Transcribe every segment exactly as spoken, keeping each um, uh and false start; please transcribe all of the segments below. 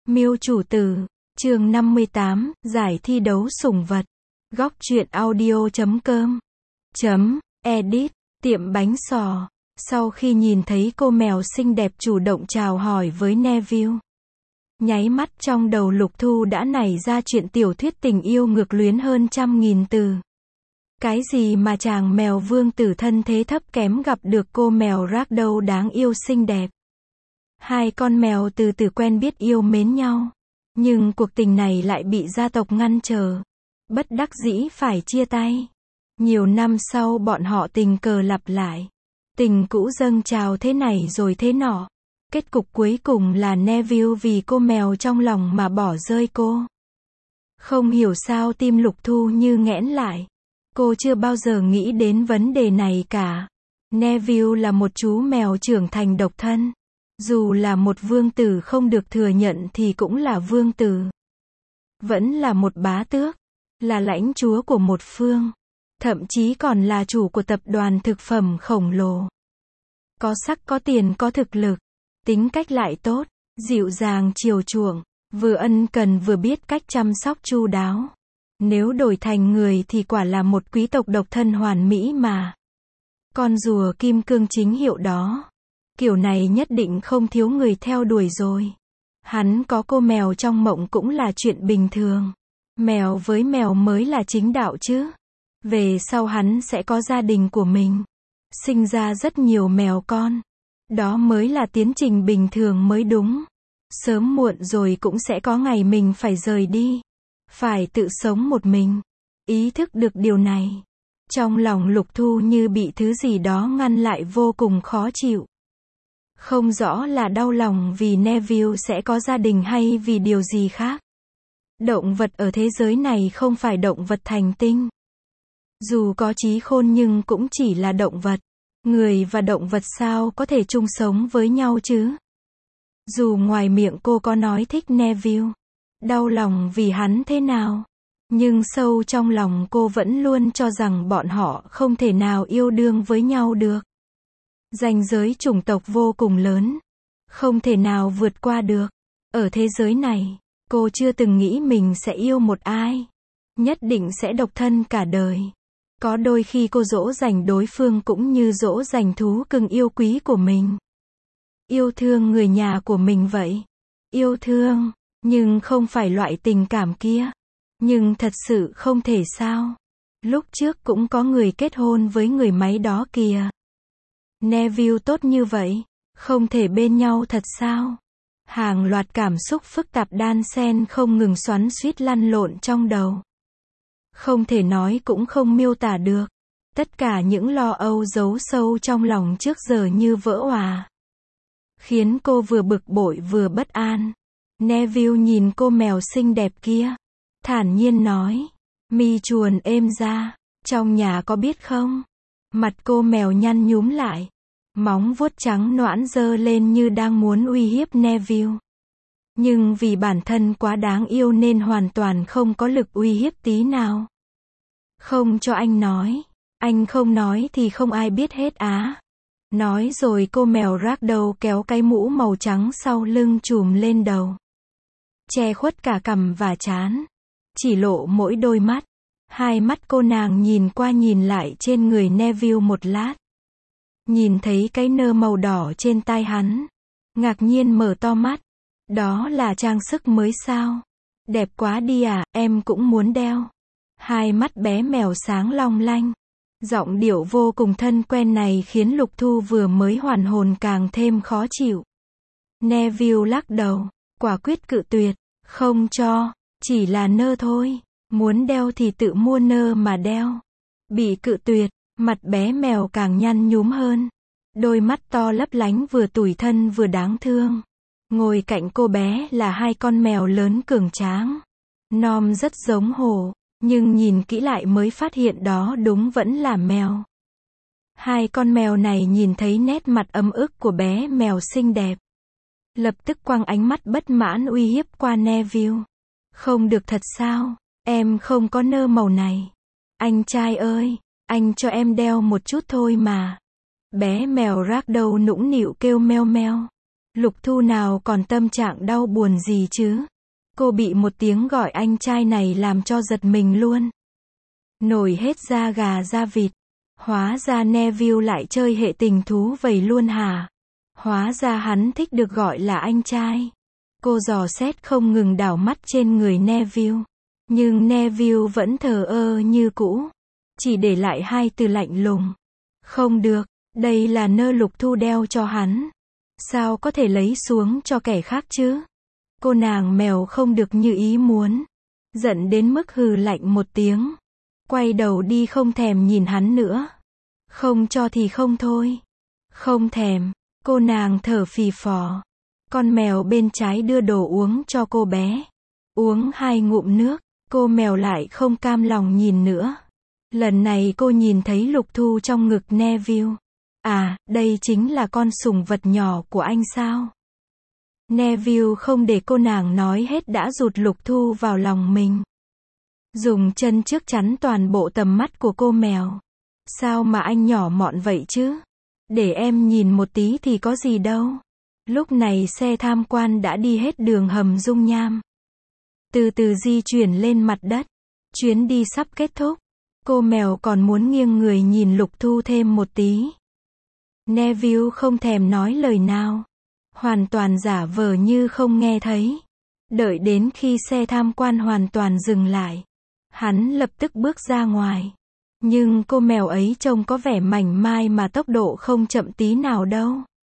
Miêu chủ tử, chương năm mươi tám, giải thi đấu sủng vật. Góc truyện audio chấm com chấm edit, tiệm bánh sò. Sau khi nhìn thấy cô mèo xinh đẹp chủ động chào hỏi với Neville, nháy mắt trong đầu Lục Thu đã nảy ra chuyện tiểu thuyết tình yêu ngược luyến hơn trăm nghìn từ. Cái gì mà chàng mèo vương tử thân thế thấp kém gặp được cô mèo ragdoll đáng yêu xinh đẹp. Hai con mèo từ từ quen biết yêu mến nhau. Nhưng cuộc tình này lại bị gia tộc ngăn trở. Bất đắc dĩ phải chia tay. Nhiều năm sau bọn họ tình cờ lặp lại. Tình cũ dâng trào thế này rồi thế nọ. Kết cục cuối cùng là Neville vì cô mèo trong lòng mà bỏ rơi cô. Không hiểu sao tim Lục Thu như nghẽn lại. Cô chưa bao giờ nghĩ đến vấn đề này cả. Neville là một chú mèo trưởng thành độc thân. Dù là một vương tử không được thừa nhận thì cũng là vương tử. Vẫn là một bá tước. Là lãnh chúa của một phương. Thậm chí còn là chủ của tập đoàn thực phẩm khổng lồ. Có sắc có tiền có thực lực. Tính cách lại tốt, dịu dàng chiều chuộng. Vừa ân cần vừa biết cách chăm sóc chu đáo. Nếu đổi thành người thì quả là một quý tộc độc thân hoàn mỹ mà. Con rùa kim cương chính hiệu đó. Kiểu này nhất định không thiếu người theo đuổi rồi. Hắn có cô mèo trong mộng cũng là chuyện bình thường. Mèo với mèo mới là chính đạo chứ. Về sau hắn sẽ có gia đình của mình. Sinh ra rất nhiều mèo con. Đó mới là tiến trình bình thường mới đúng. Sớm muộn rồi cũng sẽ có ngày mình phải rời đi. Phải tự sống một mình. Ý thức được điều này. Trong lòng Lục Thu như bị thứ gì đó ngăn lại vô cùng khó chịu. Không rõ là đau lòng vì Neville sẽ có gia đình hay vì điều gì khác. Động vật ở thế giới này không phải động vật thành tinh. Dù có trí khôn nhưng cũng chỉ là động vật. Người và động vật sao có thể chung sống với nhau chứ? Dù ngoài miệng cô có nói thích Neville, đau lòng vì hắn thế nào, nhưng sâu trong lòng cô vẫn luôn cho rằng bọn họ không thể nào yêu đương với nhau được. Ranh giới chủng tộc vô cùng lớn, không thể nào vượt qua được. Ở thế giới này, cô chưa từng nghĩ mình sẽ yêu một ai. Nhất định sẽ độc thân cả đời. Có đôi khi cô dỗ dành đối phương cũng như dỗ dành thú cưng yêu quý của mình. Yêu thương người nhà của mình vậy. Yêu thương, nhưng không phải loại tình cảm kia. Nhưng thật sự không thể sao. Lúc trước cũng có người kết hôn với người máy đó kìa. Neville tốt như vậy, không thể bên nhau thật sao? Hàng loạt cảm xúc phức tạp đan xen không ngừng xoắn xuýt lăn lộn trong đầu. Không thể nói cũng không miêu tả được. Tất cả những lo âu giấu sâu trong lòng trước giờ như vỡ òa. Khiến cô vừa bực bội vừa bất an. Neville nhìn cô mèo xinh đẹp kia. Thản nhiên nói. Mi chuồn êm ra. Trong nhà có biết không? Mặt cô mèo nhăn nhúm lại. Móng vuốt trắng nõn giơ lên như đang muốn uy hiếp Neville. Nhưng vì bản thân quá đáng yêu nên hoàn toàn không có lực uy hiếp tí nào. Không cho anh nói. Anh không nói thì không ai biết hết á. Nói rồi cô mèo ragdoll kéo cái mũ màu trắng sau lưng trùm lên đầu. Che khuất cả cằm và trán. Chỉ lộ mỗi đôi mắt. Hai mắt cô nàng nhìn qua nhìn lại trên người Neville một lát. Nhìn thấy cái nơ màu đỏ trên tai hắn. Ngạc nhiên mở to mắt. Đó là trang sức mới sao? Đẹp quá đi à, em cũng muốn đeo. Hai mắt bé mèo sáng long lanh. Giọng điệu vô cùng thân quen này khiến Lục Thu vừa mới hoàn hồn càng thêm khó chịu. Neville lắc đầu, quả quyết cự tuyệt, không cho, chỉ là nơ thôi, muốn đeo thì tự mua nơ mà đeo. Bị cự tuyệt, mặt bé mèo càng nhăn nhúm hơn. Đôi mắt to lấp lánh vừa tủi thân vừa đáng thương. Ngồi cạnh cô bé là hai con mèo lớn cường tráng. Nom rất giống hổ. Nhưng nhìn kỹ lại mới phát hiện đó đúng vẫn là mèo. Hai con mèo này nhìn thấy nét mặt ấm ức của bé mèo xinh đẹp. Lập tức quăng ánh mắt bất mãn uy hiếp qua Neville. Không được thật sao? Em không có nơ màu này. Anh trai ơi, anh cho em đeo một chút thôi mà. Bé mèo ragdoll nũng nịu kêu meo meo. Lục Thu nào còn tâm trạng đau buồn gì chứ. Cô bị một tiếng gọi anh trai này làm cho giật mình luôn. Nổi hết da gà da vịt. Hóa ra Neville lại chơi hệ tình thú vậy luôn hả? Hóa ra hắn thích được gọi là anh trai. Cô dò xét không ngừng đảo mắt trên người Neville. Nhưng Neville vẫn thờ ơ như cũ. Chỉ để lại hai từ lạnh lùng. Không được, đây là nơ Lục Thu đeo cho hắn. Sao có thể lấy xuống cho kẻ khác chứ? Cô nàng mèo không được như ý muốn. Giận đến mức hừ lạnh một tiếng. Quay đầu đi không thèm nhìn hắn nữa. Không cho thì không thôi. Không thèm. Cô nàng thở phì phò. Con mèo bên trái đưa đồ uống cho cô bé. Uống hai ngụm nước. Cô mèo lại không cam lòng nhìn nữa. Lần này cô nhìn thấy Lục Thu trong ngực Neville. À, đây chính là con sủng vật nhỏ của anh sao? Neville không để cô nàng nói hết đã rụt Lục Thu vào lòng mình. Dùng chân trước chắn toàn bộ tầm mắt của cô mèo. Sao mà anh nhỏ mọn vậy chứ? Để em nhìn một tí thì có gì đâu. Lúc này xe tham quan đã đi hết đường hầm dung nham. Từ từ di chuyển lên mặt đất. Chuyến đi sắp kết thúc. Cô mèo còn muốn nghiêng người nhìn Lục Thu thêm một tí. Neville không thèm nói lời nào. Hoàn toàn giả vờ như không nghe thấy. Đợi đến khi xe tham quan hoàn toàn dừng lại. Hắn lập tức bước ra ngoài. Nhưng cô mèo ấy trông có vẻ mảnh mai mà tốc độ không chậm tí nào đâu.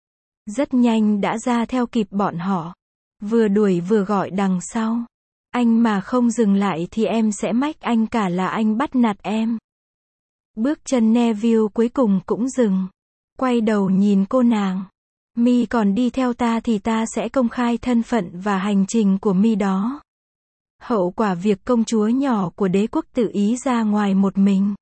Rất nhanh đã ra theo kịp bọn họ. Vừa đuổi vừa gọi đằng sau. Anh mà không dừng lại thì em sẽ mách anh cả là anh bắt nạt em. Bước chân Neville cuối cùng cũng dừng. Quay đầu nhìn cô nàng. Mi còn đi theo ta thì ta sẽ công khai thân phận và hành trình của Mi đó. Hậu quả việc công chúa nhỏ của đế quốc tự ý ra ngoài một mình.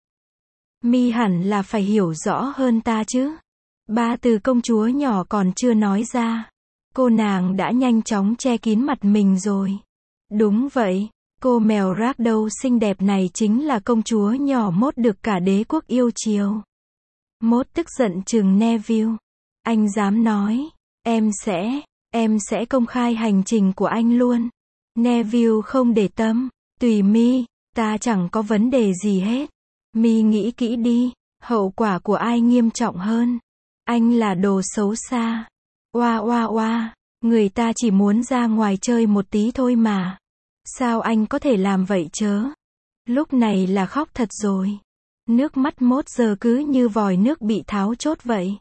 Mi hẳn là phải hiểu rõ hơn ta chứ. Ba từ công chúa nhỏ còn chưa nói ra. Cô nàng đã nhanh chóng che kín mặt mình rồi. Đúng vậy, cô mèo ragdoll xinh đẹp này chính là công chúa nhỏ Mốt được cả đế quốc yêu chiều. Mốt tức giận chừng Neville. Anh dám nói, em sẽ, em sẽ công khai hành trình của anh luôn. Neville không để tâm, tùy Mi, ta chẳng có vấn đề gì hết. Mi nghĩ kỹ đi, hậu quả của ai nghiêm trọng hơn. Anh là đồ xấu xa. Oa oa oa, người ta chỉ muốn ra ngoài chơi một tí thôi mà. Sao anh có thể làm vậy chớ? Lúc này là khóc thật rồi. Nước mắt Mốt giờ cứ như vòi nước bị tháo chốt vậy.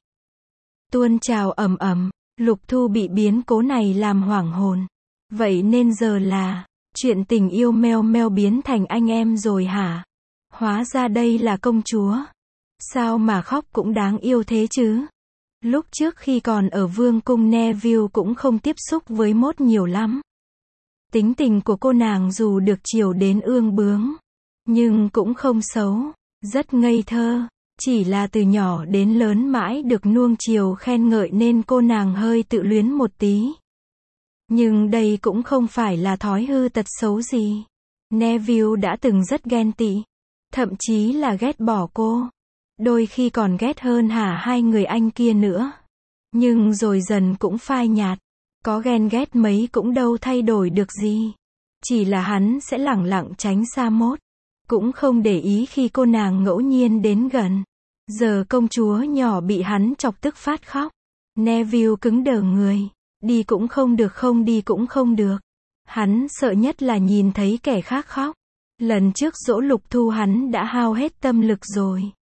Tuôn trào ầm ầm, Lục Thu bị biến cố này làm hoảng hồn. Vậy nên giờ là, chuyện tình yêu meo meo biến thành anh em rồi hả? Hóa ra đây là công chúa. Sao mà khóc cũng đáng yêu thế chứ? Lúc trước khi còn ở vương cung Neville cũng không tiếp xúc với Mốt nhiều lắm. Tính tình của cô nàng dù được chiều đến ương bướng, nhưng cũng không xấu, rất ngây thơ. Chỉ là từ nhỏ đến lớn mãi được nuông chiều khen ngợi nên cô nàng hơi tự luyến một tí. Nhưng đây cũng không phải là thói hư tật xấu gì. Neville đã từng rất ghen tị, thậm chí là ghét bỏ cô. Đôi khi còn ghét hơn hả hai người anh kia nữa. Nhưng rồi dần cũng phai nhạt. Có ghen ghét mấy cũng đâu thay đổi được gì. Chỉ là hắn sẽ lẳng lặng tránh xa Mốt. Cũng không để ý khi cô nàng ngẫu nhiên đến gần. Giờ công chúa nhỏ bị hắn chọc tức phát khóc. Neville cứng đờ người. Đi cũng không được, không đi cũng không được. Hắn sợ nhất là nhìn thấy kẻ khác khóc. Lần trước dỗ Lục Thu hắn đã hao hết tâm lực rồi.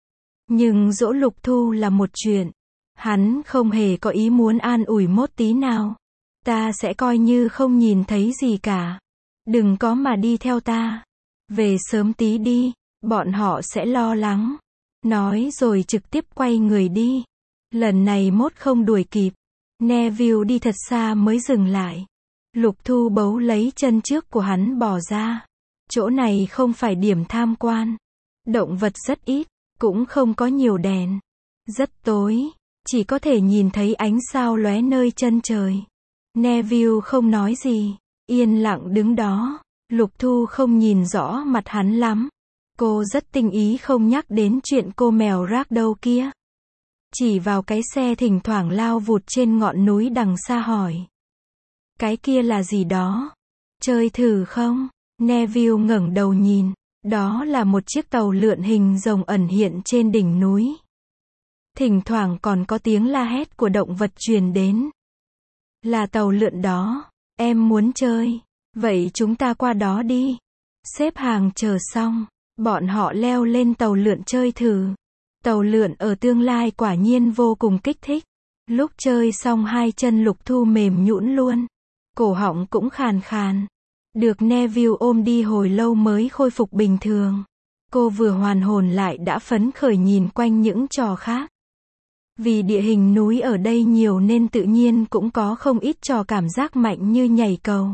Nhưng dỗ Lục Thu là một chuyện. Hắn không hề có ý muốn an ủi Mốt tí nào. Ta sẽ coi như không nhìn thấy gì cả. Đừng có mà đi theo ta. Về sớm tí đi, bọn họ sẽ lo lắng. Nói rồi trực tiếp quay người đi. Lần này Mốt không đuổi kịp. Neville đi thật xa mới dừng lại. Lục Thu bấu lấy chân trước của hắn bỏ ra. Chỗ này không phải điểm tham quan. Động vật rất ít, cũng không có nhiều đèn. Rất tối, chỉ có thể nhìn thấy ánh sao lóe nơi chân trời. Neville không nói gì, yên lặng đứng đó. Lục Thu không nhìn rõ mặt hắn lắm. Cô rất tinh ý không nhắc đến chuyện cô mèo ragdoll kia. chỉ vào cái xe thỉnh thoảng lao vụt trên ngọn núi đằng xa hỏi. Cái kia là gì đó? Chơi thử không? Neville ngẩng đầu nhìn. Đó là một chiếc tàu lượn hình rồng ẩn hiện trên đỉnh núi. Thỉnh thoảng còn có tiếng la hét của động vật truyền đến. Là tàu lượn đó. Em muốn chơi. Vậy chúng ta qua đó đi. Xếp hàng chờ xong, bọn họ leo lên tàu lượn chơi thử. Tàu lượn ở tương lai quả nhiên vô cùng kích thích. Lúc chơi xong hai chân Lục Thu mềm nhũn luôn. Cổ họng cũng khàn khàn. Được Neville ôm đi hồi lâu mới khôi phục bình thường. Cô vừa hoàn hồn lại đã phấn khởi nhìn quanh những trò khác. Vì địa hình núi ở đây nhiều nên tự nhiên cũng có không ít trò cảm giác mạnh như nhảy cầu,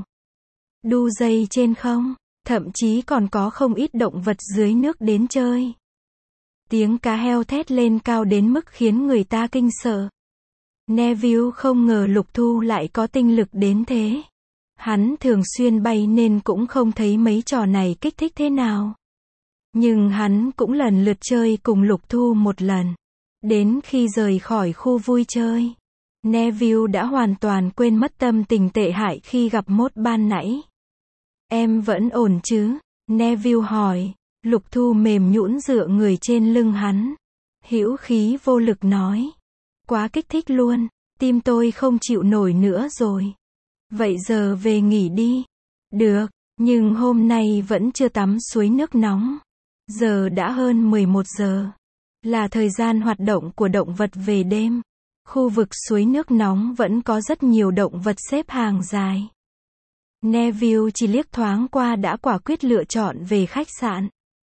đu dây trên không, thậm chí còn có không ít động vật dưới nước đến chơi. Tiếng cá heo thét lên cao đến mức khiến người ta kinh sợ. Neville không ngờ Lục Thu lại có tinh lực đến thế. Hắn thường xuyên bay nên cũng không thấy mấy trò này kích thích thế nào. Nhưng hắn cũng lần lượt chơi cùng Lục Thu một lần. Đến khi rời khỏi khu vui chơi, Neville đã hoàn toàn quên mất tâm tình tệ hại khi gặp Mốt ban nãy. Em vẫn ổn chứ? Neville hỏi. Lục Thu mềm nhũn dựa người trên lưng hắn. Hữu khí vô lực nói. Quá kích thích luôn, tim tôi không chịu nổi nữa rồi. Vậy giờ về nghỉ đi. Được, nhưng hôm nay vẫn chưa tắm suối nước nóng. Giờ đã hơn mười một giờ. Là thời gian hoạt động của động vật về đêm. Khu vực suối nước nóng vẫn có rất nhiều động vật xếp hàng dài. Neville chỉ liếc thoáng qua đã quả quyết lựa chọn về khách sạn.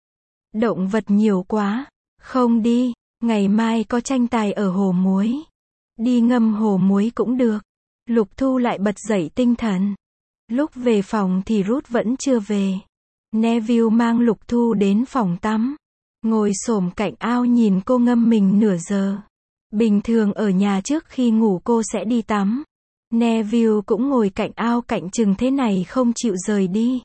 Động vật nhiều quá. Không đi, ngày mai có tranh tài ở hồ muối. Đi ngâm hồ muối cũng được. Lục Thu lại bật dậy tinh thần. Lúc về phòng thì Ruth vẫn chưa về. Neville mang Lục Thu đến phòng tắm. Ngồi xổm cạnh ao nhìn cô ngâm mình nửa giờ. Bình thường ở nhà trước khi ngủ cô sẽ đi tắm. Neville cũng ngồi cạnh ao cạnh chừng thế này không chịu rời đi.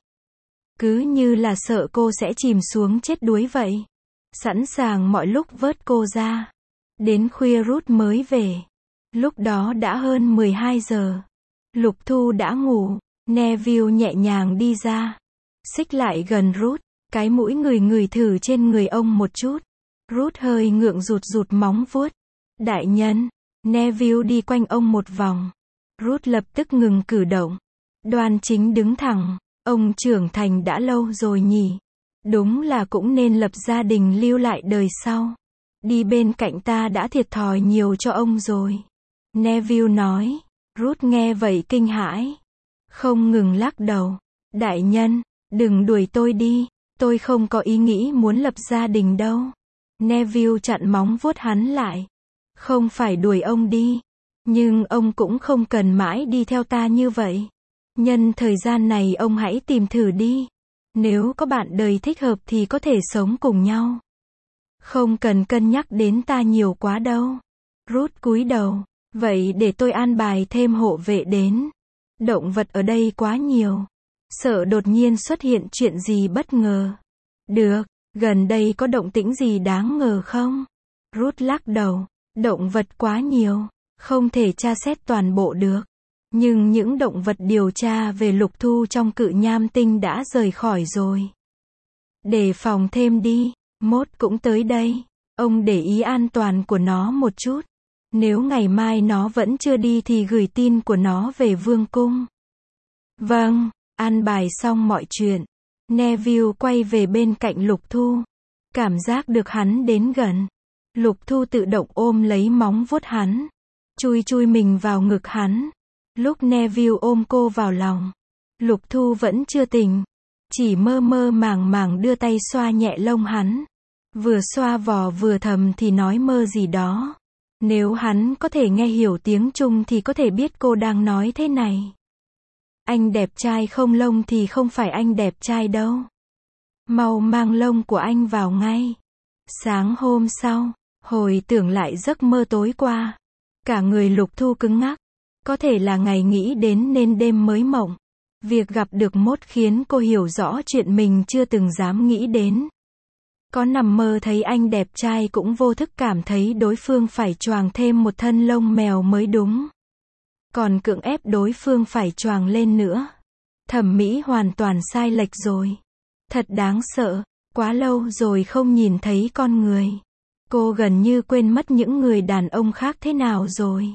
Cứ như là sợ cô sẽ chìm xuống chết đuối vậy. Sẵn sàng mọi lúc vớt cô ra. Đến khuya Ruth mới về. Lúc đó đã hơn mười hai giờ. Lục Thu đã ngủ. Neville nhẹ nhàng đi ra. Xích lại gần Ruth. Cái mũi ngửi ngửi thử trên người ông một chút. Ruth hơi ngượng rụt rụt móng vuốt. Đại nhân. Neville đi quanh ông một vòng. Ruth lập tức ngừng cử động. Đoan chính đứng thẳng. Ông trưởng thành đã lâu rồi nhỉ. Đúng là cũng nên lập gia đình lưu lại đời sau. Đi bên cạnh ta đã thiệt thòi nhiều cho ông rồi. Neville nói. Ruth nghe vậy kinh hãi. Không ngừng lắc đầu. Đại nhân, đừng đuổi tôi đi. Tôi không có ý nghĩ muốn lập gia đình đâu. Neville chặn móng vuốt hắn lại. Không phải đuổi ông đi. Nhưng ông cũng không cần mãi đi theo ta như vậy. Nhân thời gian này ông hãy tìm thử đi. Nếu có bạn đời thích hợp thì có thể sống cùng nhau. Không cần cân nhắc đến ta nhiều quá đâu. Ruth cúi đầu. Vậy để tôi an bài thêm hộ vệ đến. Động vật ở đây quá nhiều. Sợ đột nhiên xuất hiện chuyện gì bất ngờ. Được, gần đây có động tĩnh gì đáng ngờ không? Ruth lắc đầu. Động vật quá nhiều. Không thể tra xét toàn bộ được. Nhưng những động vật điều tra về Lục Thu trong cự nham tinh đã rời khỏi rồi. Đề phòng thêm đi. Mốt cũng tới đây. Ông để ý an toàn của nó một chút. Nếu ngày mai nó vẫn chưa đi thì gửi tin của nó về vương cung. Vâng, an bài xong mọi chuyện. Neville quay về bên cạnh Lục Thu. Cảm giác được hắn đến gần. Lục Thu tự động ôm lấy móng vuốt hắn. Chui chui mình vào ngực hắn. Lúc Neville ôm cô vào lòng. Lục Thu vẫn chưa tỉnh. Chỉ mơ mơ màng màng đưa tay xoa nhẹ lông hắn. Vừa xoa vò vừa thầm thì nói mơ gì đó. Nếu hắn có thể nghe hiểu tiếng Trung thì có thể biết cô đang nói thế này. Anh đẹp trai không lông thì không phải anh đẹp trai đâu. Mau mang lông của anh vào ngay. Sáng hôm sau, hồi tưởng lại giấc mơ tối qua. Cả người Lục Thu cứng ngắc. Có thể là ngày nghĩ đến nên đêm mới mộng. Việc gặp được Mốt khiến cô hiểu rõ chuyện mình chưa từng dám nghĩ đến. Có nằm mơ thấy anh đẹp trai cũng vô thức cảm thấy đối phương phải choàng thêm một thân lông mèo mới đúng. Còn cưỡng ép đối phương phải choàng lên nữa. Thẩm mỹ hoàn toàn sai lệch rồi. Thật đáng sợ, quá lâu rồi không nhìn thấy con người. Cô gần như quên mất những người đàn ông khác thế nào rồi.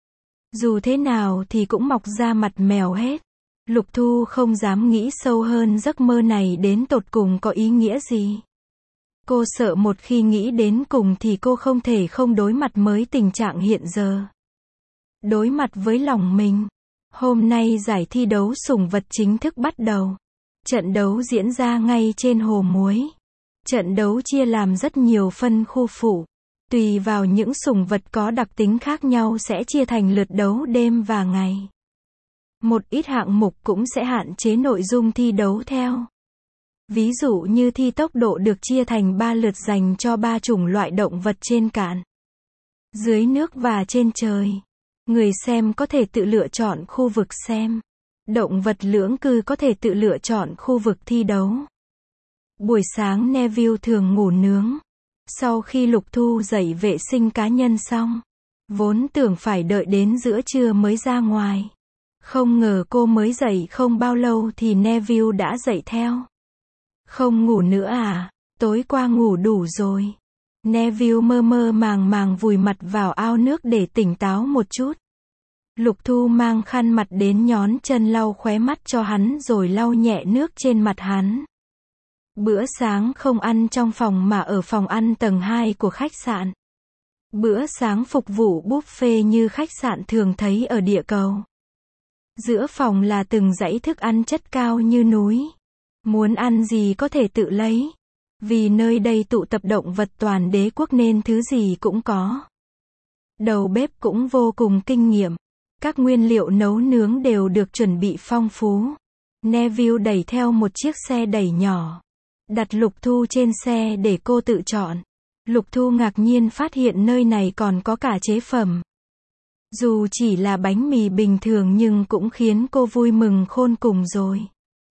Dù thế nào thì cũng mọc ra mặt mèo hết. Lục Thu không dám nghĩ sâu hơn giấc mơ này đến tột cùng có ý nghĩa gì. Cô sợ một khi nghĩ đến cùng thì cô không thể không đối mặt với tình trạng hiện giờ. Đối mặt với lòng mình. Hôm nay giải thi đấu sủng vật chính thức bắt đầu. Trận đấu diễn ra ngay trên hồ muối. Trận đấu chia làm rất nhiều phân khu phụ. Tùy vào những sủng vật có đặc tính khác nhau sẽ chia thành lượt đấu đêm và ngày. Một ít hạng mục cũng sẽ hạn chế nội dung thi đấu theo. Ví dụ như thi tốc độ được chia thành ba lượt dành cho ba chủng loại động vật trên cạn, dưới nước và trên trời. Người xem có thể tự lựa chọn khu vực xem. Động vật lưỡng cư có thể tự lựa chọn khu vực thi đấu. Buổi sáng Neville thường ngủ nướng. Sau khi Lục Thu dậy vệ sinh cá nhân xong, vốn tưởng phải đợi đến giữa trưa mới ra ngoài. Không ngờ cô mới dậy không bao lâu thì Neville đã dậy theo. Không ngủ nữa à? Tối qua ngủ đủ rồi. Neville mơ mơ màng màng vùi mặt vào ao nước để tỉnh táo một chút. Lục Thu mang khăn mặt đến nhón chân lau khóe mắt cho hắn rồi lau nhẹ nước trên mặt hắn. Bữa sáng không ăn trong phòng mà ở phòng ăn tầng hai của khách sạn. Bữa sáng phục vụ buffet như khách sạn thường thấy ở địa cầu. Giữa phòng là từng dãy thức ăn chất cao như núi. Muốn ăn gì có thể tự lấy. Vì nơi đây tụ tập động vật toàn đế quốc nên thứ gì cũng có. Đầu bếp cũng vô cùng kinh nghiệm. Các nguyên liệu nấu nướng đều được chuẩn bị phong phú. Neville đẩy theo một chiếc xe đẩy nhỏ. Đặt Lục Thu trên xe để cô tự chọn. Lục Thu ngạc nhiên phát hiện nơi này còn có cả chế phẩm. Dù chỉ là bánh mì bình thường nhưng cũng khiến cô vui mừng khôn cùng rồi.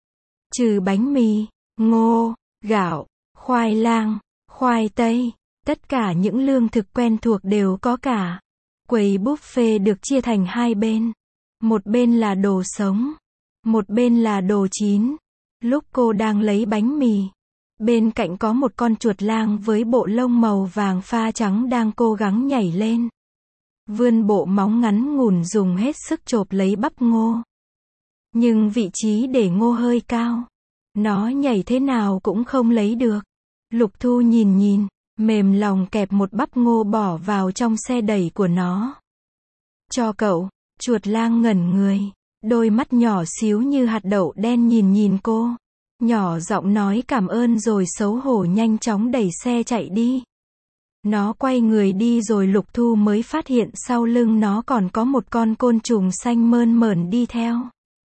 Trừ bánh mì, ngô, gạo, khoai lang, khoai tây, tất cả những lương thực quen thuộc đều có cả. Quầy buffet được chia thành hai bên. Một bên là đồ sống, một bên là đồ chín. Lúc cô đang lấy bánh mì, bên cạnh có một con chuột lang với bộ lông màu vàng pha trắng đang cố gắng nhảy lên. Vươn bộ móng ngắn ngủn dùng hết sức chộp lấy bắp ngô. Nhưng vị trí để ngô hơi cao. Nó nhảy thế nào cũng không lấy được. Lục Thu nhìn nhìn, mềm lòng kẹp một bắp ngô bỏ vào trong xe đẩy của nó. Cho cậu, chuột lang ngẩn người. Đôi mắt nhỏ xíu như hạt đậu đen nhìn nhìn cô. Nhỏ giọng nói cảm ơn rồi xấu hổ nhanh chóng đẩy xe chạy đi. Nó quay người đi rồi Lục Thu mới phát hiện sau lưng nó còn có một con côn trùng xanh mơn mởn đi theo.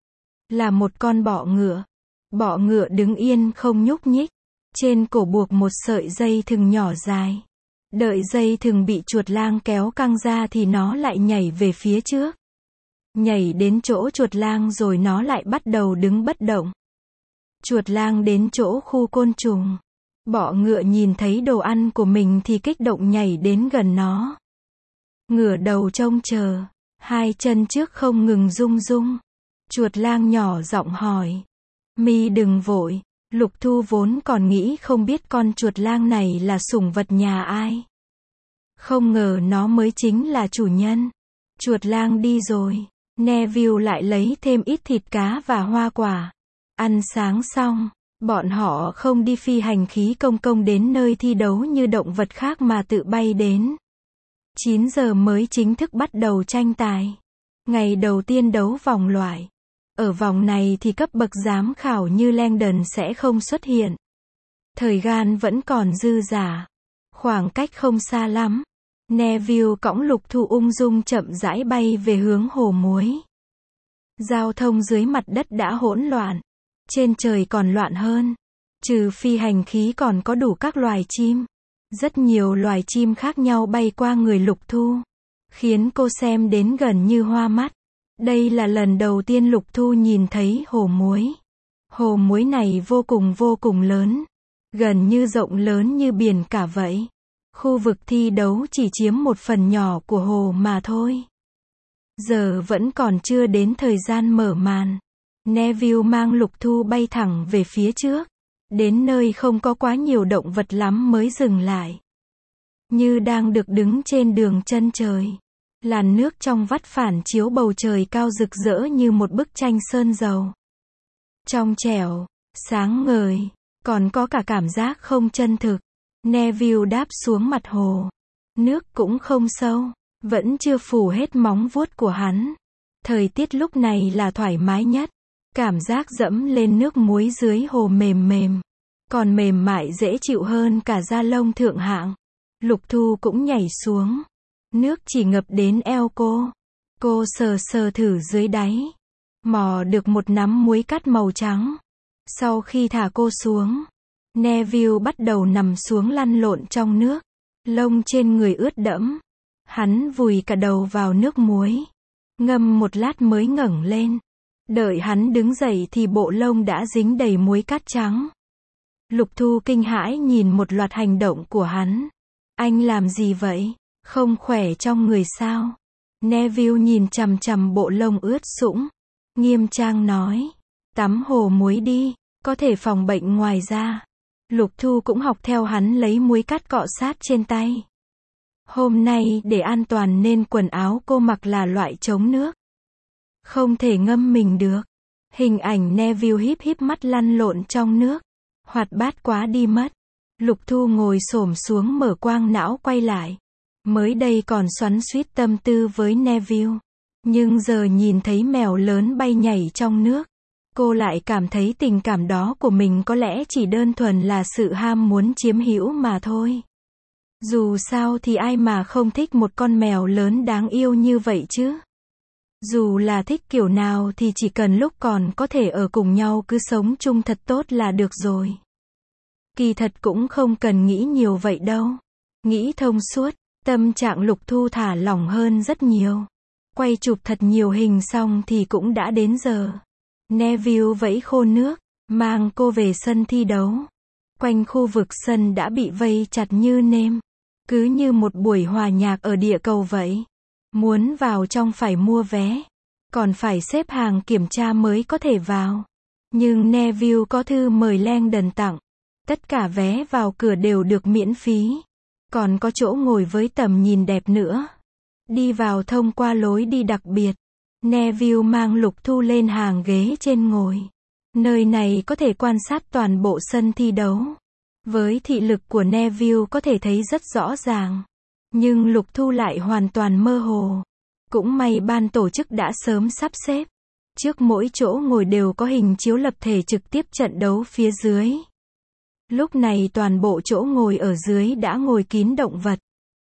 Là một con bọ ngựa. Bọ ngựa đứng yên không nhúc nhích. Trên cổ buộc một sợi dây thừng nhỏ dài. Đợi dây thừng bị chuột lang kéo căng ra thì nó lại nhảy về phía trước. Nhảy đến chỗ chuột lang rồi nó lại bắt đầu đứng bất động. Chuột lang đến chỗ khu côn trùng. Bọ ngựa nhìn thấy đồ ăn của mình thì kích động nhảy đến gần nó. Ngửa đầu trông chờ. Hai chân trước không ngừng rung rung. Chuột lang nhỏ giọng hỏi. Mi đừng vội. Lục Thu vốn còn nghĩ không biết con chuột lang này là sủng vật nhà ai. Không ngờ nó mới chính là chủ nhân. Chuột lang đi rồi. Neville lại lấy thêm ít thịt cá và hoa quả. Ăn sáng xong, bọn họ không đi phi hành khí công công đến nơi thi đấu như động vật khác mà tự bay đến. chín giờ mới chính thức bắt đầu tranh tài. Ngày đầu tiên đấu vòng loại. Ở vòng này thì cấp bậc giám khảo như Langdon sẽ không xuất hiện. Thời gian vẫn còn dư dả. Khoảng cách không xa lắm. Neville cõng Lục Thu ung dung chậm rãi bay về hướng hồ muối. Giao thông dưới mặt đất đã hỗn loạn. Trên trời còn loạn hơn. Trừ phi hành khí còn có đủ các loài chim. Rất nhiều loài chim khác nhau bay qua người Lục Thu. Khiến cô xem đến gần như hoa mắt. Đây là lần đầu tiên Lục Thu nhìn thấy hồ muối. Hồ muối này vô cùng vô cùng lớn. gần như rộng lớn như biển cả vậy. Khu vực thi đấu chỉ chiếm một phần nhỏ của hồ mà thôi. Giờ vẫn còn chưa đến thời gian mở màn. Neville mang Lục Thu bay thẳng về phía trước. Đến nơi không có quá nhiều động vật lắm mới dừng lại. Như đang được đứng trên đường chân trời. Làn nước trong vắt phản chiếu bầu trời cao rực rỡ như một bức tranh sơn dầu. Trong trẻo, sáng ngời, còn có cả cảm giác không chân thực. Neville đáp xuống mặt hồ. Nước cũng không sâu, vẫn chưa phủ hết móng vuốt của hắn. Thời tiết lúc này là thoải mái nhất. Cảm giác dẫm lên nước muối dưới hồ mềm mềm. Còn mềm mại dễ chịu hơn cả da lông thượng hạng. Lục Thu cũng nhảy xuống. Nước chỉ ngập đến eo cô. Cô sờ sờ thử dưới đáy. Mò được một nắm muối cát màu trắng. Sau khi thả cô xuống, Neville bắt đầu nằm xuống lăn lộn trong nước. Lông trên người ướt đẫm. Hắn vùi cả đầu vào nước muối. Ngâm một lát mới ngẩng lên. Đợi hắn đứng dậy thì bộ lông đã dính đầy muối cát trắng. Lục Thu kinh hãi nhìn một loạt hành động của hắn. Anh làm gì vậy? Không khỏe trong người sao? Neville nhìn chằm chằm bộ lông ướt sũng. Nghiêm trang nói. Tắm hồ muối đi, có thể phòng bệnh ngoài ra. Lục Thu cũng học theo hắn lấy muối cát cọ sát trên tay. Hôm nay để an toàn nên quần áo cô mặc là loại chống nước. Không thể ngâm mình được. Hình ảnh Neville híp híp mắt lăn lộn trong nước. Hoạt bát quá đi mất. Lục Thu ngồi xổm xuống mở quang não quay lại. Mới đây còn xoắn xuýt tâm tư với Neville. Nhưng giờ nhìn thấy mèo lớn bay nhảy trong nước. Cô lại cảm thấy tình cảm đó của mình có lẽ chỉ đơn thuần là sự ham muốn chiếm hữu mà thôi. Dù sao thì ai mà không thích một con mèo lớn đáng yêu như vậy chứ. Dù là thích kiểu nào thì chỉ cần lúc còn có thể ở cùng nhau cứ sống chung thật tốt là được rồi. Kỳ thật cũng không cần nghĩ nhiều vậy đâu. Nghĩ thông suốt, tâm trạng Lục Thu thả lỏng hơn rất nhiều. Quay chụp thật nhiều hình xong thì cũng đã đến giờ. Neville vẫy khô nước, mang cô về sân thi đấu. Quanh khu vực sân đã bị vây chặt như nêm. Cứ như một buổi hòa nhạc ở địa cầu vậy. Muốn vào trong phải mua vé. Còn phải xếp hàng kiểm tra mới có thể vào. Nhưng Neville có thư mời Langdon tặng. Tất cả vé vào cửa đều được miễn phí. Còn có chỗ ngồi với tầm nhìn đẹp nữa. Đi vào thông qua lối đi đặc biệt. Neville mang Lục Thu lên hàng ghế trên ngồi. Nơi này có thể quan sát toàn bộ sân thi đấu. Với thị lực của Neville có thể thấy rất rõ ràng. Nhưng Lục Thu lại hoàn toàn mơ hồ. Cũng may ban tổ chức đã sớm sắp xếp. Trước mỗi chỗ ngồi đều có hình chiếu lập thể trực tiếp trận đấu phía dưới. Lúc này toàn bộ chỗ ngồi ở dưới đã ngồi kín động vật.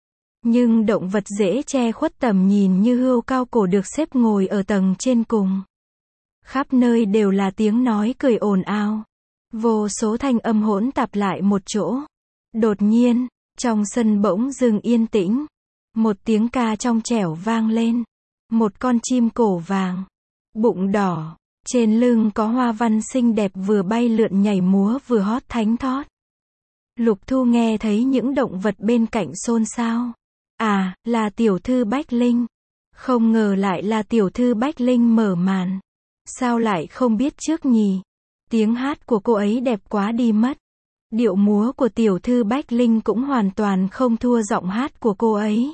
Nhưng động vật dễ che khuất tầm nhìn như hươu cao cổ được xếp ngồi ở tầng trên cùng. Khắp nơi đều là tiếng nói cười ồn ào. Vô số thanh âm hỗn tạp lại một chỗ. Đột nhiên, trong sân bỗng dừng yên tĩnh. Một tiếng ca trong trẻo vang lên. Một con chim cổ vàng, bụng đỏ, trên lưng có hoa văn xinh đẹp vừa bay lượn nhảy múa vừa hót thánh thót. Lục Thu nghe thấy những động vật bên cạnh xôn xao. À, là tiểu thư Bách Linh. Không ngờ lại là tiểu thư Bách Linh mở màn. Sao lại không biết trước nhỉ? Tiếng hát của cô ấy đẹp quá đi mất. Điệu múa của tiểu thư Bách Linh cũng hoàn toàn không thua giọng hát của cô ấy.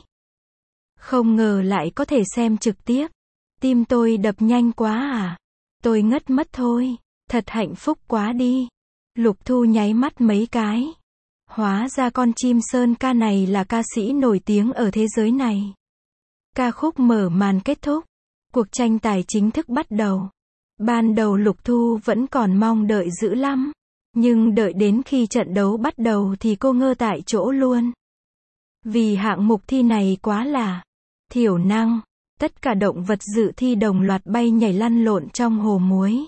Không ngờ lại có thể xem trực tiếp. Tim tôi đập nhanh quá à. Tôi ngất mất thôi. Thật hạnh phúc quá đi. Lục Thu nháy mắt mấy cái. Hóa ra con chim sơn ca này là ca sĩ nổi tiếng ở thế giới này. Ca khúc mở màn kết thúc. Cuộc tranh tài chính thức bắt đầu. Ban đầu Lục Thu vẫn còn mong đợi dữ lắm. Nhưng đợi đến khi trận đấu bắt đầu thì cô ngơ tại chỗ luôn. Vì hạng mục thi này quá là thiểu năng. Tất cả động vật dự thi đồng loạt bay nhảy lăn lộn trong hồ muối.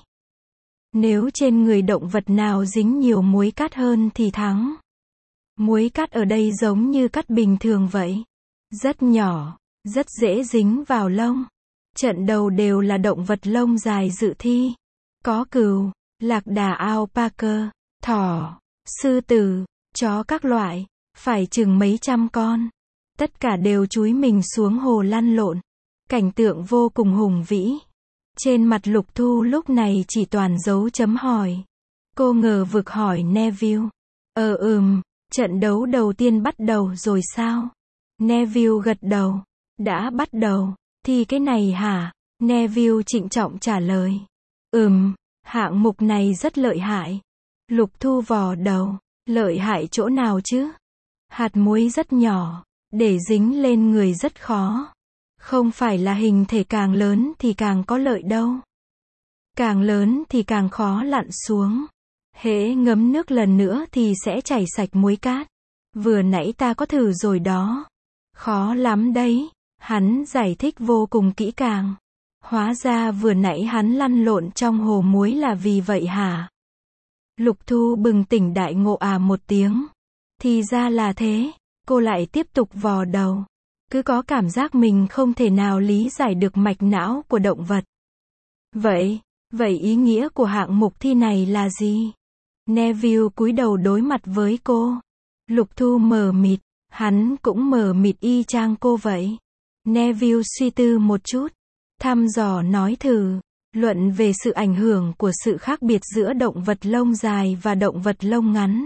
Nếu trên người động vật nào dính nhiều muối cát hơn thì thắng. Muối cát ở đây giống như cát bình thường vậy. Rất nhỏ, rất dễ dính vào lông. Trận đầu đều là động vật lông dài dự thi. Có cừu, lạc đà alpaca, thỏ, sư tử, chó các loại, phải chừng mấy trăm con. Tất cả đều chúi mình xuống hồ lăn lộn. Cảnh tượng vô cùng hùng vĩ. Trên mặt Lục Thu lúc này chỉ toàn dấu chấm hỏi. Cô ngờ vực hỏi Neville. Ờ ừm, trận đấu đầu tiên bắt đầu rồi sao? Neville gật đầu. Đã bắt đầu, thì cái này hả? Neville trịnh trọng trả lời. Ừm, hạng mục này rất lợi hại. Lục Thu vò đầu. Lợi hại chỗ nào chứ? Hạt muối rất nhỏ, để dính lên người rất khó. Không phải là hình thể càng lớn thì càng có lợi đâu. Càng lớn thì càng khó lặn xuống. Hễ ngấm nước lần nữa thì sẽ chảy sạch muối cát. Vừa nãy ta có thử rồi đó. Khó lắm đấy. Hắn giải thích vô cùng kỹ càng. Hóa ra vừa nãy hắn lăn lộn trong hồ muối là vì vậy hả? Lục Thu bừng tỉnh đại ngộ à một tiếng. Thì ra là thế. Cô lại tiếp tục vò đầu. Cứ có cảm giác mình không thể nào lý giải được mạch não của động vật. Vậy, vậy ý nghĩa của hạng mục thi này là gì? Neville cúi đầu đối mặt với cô. Lục Thu mờ mịt, hắn cũng mờ mịt y chang cô vậy. Neville suy tư một chút, thăm dò nói thử, luận về sự ảnh hưởng của sự khác biệt giữa động vật lông dài và động vật lông ngắn.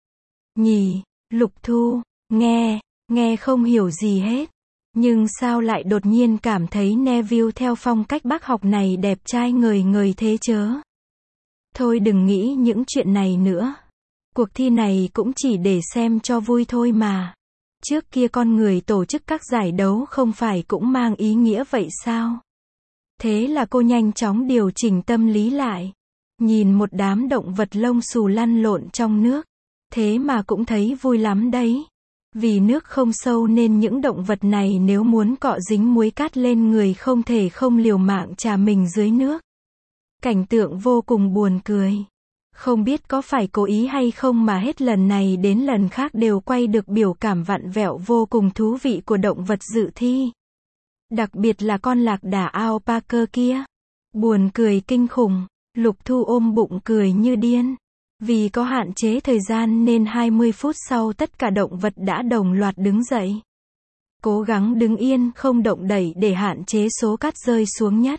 Nhỉ, Lục Thu, nghe, nghe không hiểu gì hết. Nhưng sao lại đột nhiên cảm thấy Neville theo phong cách bác học này đẹp trai ngời ngời thế chớ? Thôi đừng nghĩ những chuyện này nữa. Cuộc thi này cũng chỉ để xem cho vui thôi mà. Trước kia con người tổ chức các giải đấu không phải cũng mang ý nghĩa vậy sao? Thế là cô nhanh chóng điều chỉnh tâm lý lại. Nhìn một đám động vật lông xù lăn lộn trong nước. Thế mà cũng thấy vui lắm đấy. Vì nước không sâu nên những động vật này nếu muốn cọ dính muối cát lên người không thể không liều mạng chà mình dưới nước. Cảnh tượng vô cùng buồn cười. Không biết có phải cố ý hay không mà hết lần này đến lần khác đều quay được biểu cảm vặn vẹo vô cùng thú vị của động vật dự thi. Đặc biệt là con lạc đà alpaca kia. Buồn cười kinh khủng. Lục Thu ôm bụng cười như điên. Vì có hạn chế thời gian nên hai mươi phút sau tất cả động vật đã đồng loạt đứng dậy. Cố gắng đứng yên không động đậy để hạn chế số cát rơi xuống nhất.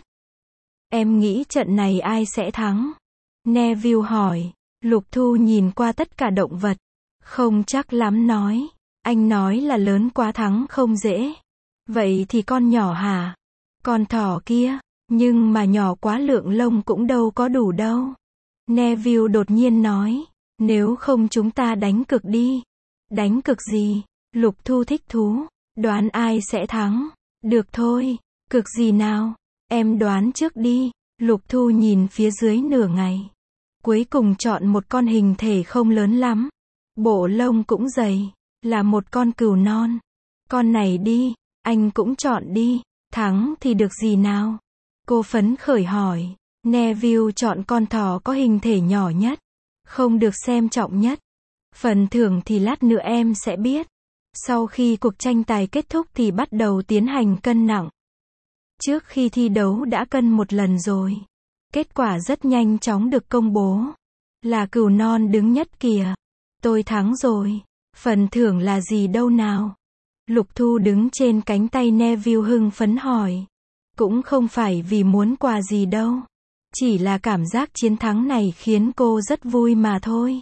Em nghĩ trận này ai sẽ thắng? Neville hỏi. Lục Thu nhìn qua tất cả động vật. Không chắc lắm nói. Anh nói là lớn quá thắng không dễ. Vậy thì con nhỏ hả? Con thỏ kia. Nhưng mà nhỏ quá lượng lông cũng đâu có đủ đâu. Neville đột nhiên nói. Nếu không chúng ta đánh cược đi. Đánh cược gì? Lục Thu thích thú. Đoán ai sẽ thắng? Được thôi. Cược gì nào? Em đoán trước đi. Lục Thu nhìn phía dưới nửa ngày. Cuối cùng chọn một con hình thể không lớn lắm. Bộ lông cũng dày. Là một con cừu non. Con này đi. Anh cũng chọn đi. Thắng thì được gì nào? Cô phấn khởi hỏi. Neville chọn con thỏ có hình thể nhỏ nhất. Không được xem trọng nhất. Phần thưởng thì lát nữa em sẽ biết. Sau khi cuộc tranh tài kết thúc thì bắt đầu tiến hành cân nặng. Trước khi thi đấu đã cân một lần rồi. Kết quả rất nhanh chóng được công bố. Là cừu non đứng nhất kìa. Tôi thắng rồi. Phần thưởng là gì đâu nào? Lục Thu đứng trên cánh tay Neville hưng phấn hỏi. Cũng không phải vì muốn quà gì đâu. Chỉ là cảm giác chiến thắng này khiến cô rất vui mà thôi.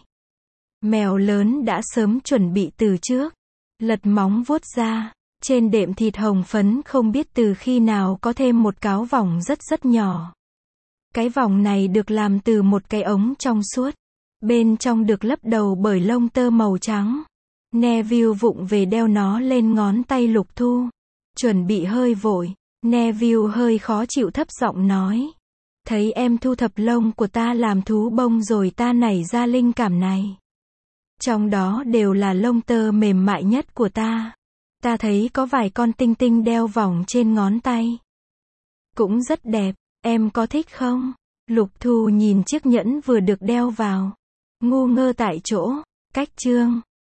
Mèo lớn đã sớm chuẩn bị từ trước. Lật móng vuốt ra. Trên đệm thịt hồng phấn không biết từ khi nào có thêm một cáo vòng rất rất nhỏ. Cái vòng này được làm từ một cái ống trong suốt. Bên trong được lấp đầu bởi lông tơ màu trắng. Neville vụng về đeo nó lên ngón tay Lục Thu. Chuẩn bị hơi vội. Neville hơi khó chịu thấp giọng nói. Thấy em thu thập lông của ta làm thú bông rồi ta nảy ra linh cảm này. Trong đó đều là lông tơ mềm mại nhất của ta. Ta thấy có vài con tinh tinh đeo vòng trên ngón tay. Cũng rất đẹp, em có thích không? Lục Thu nhìn chiếc nhẫn vừa được đeo vào. Ngu ngơ tại chỗ. Cách chương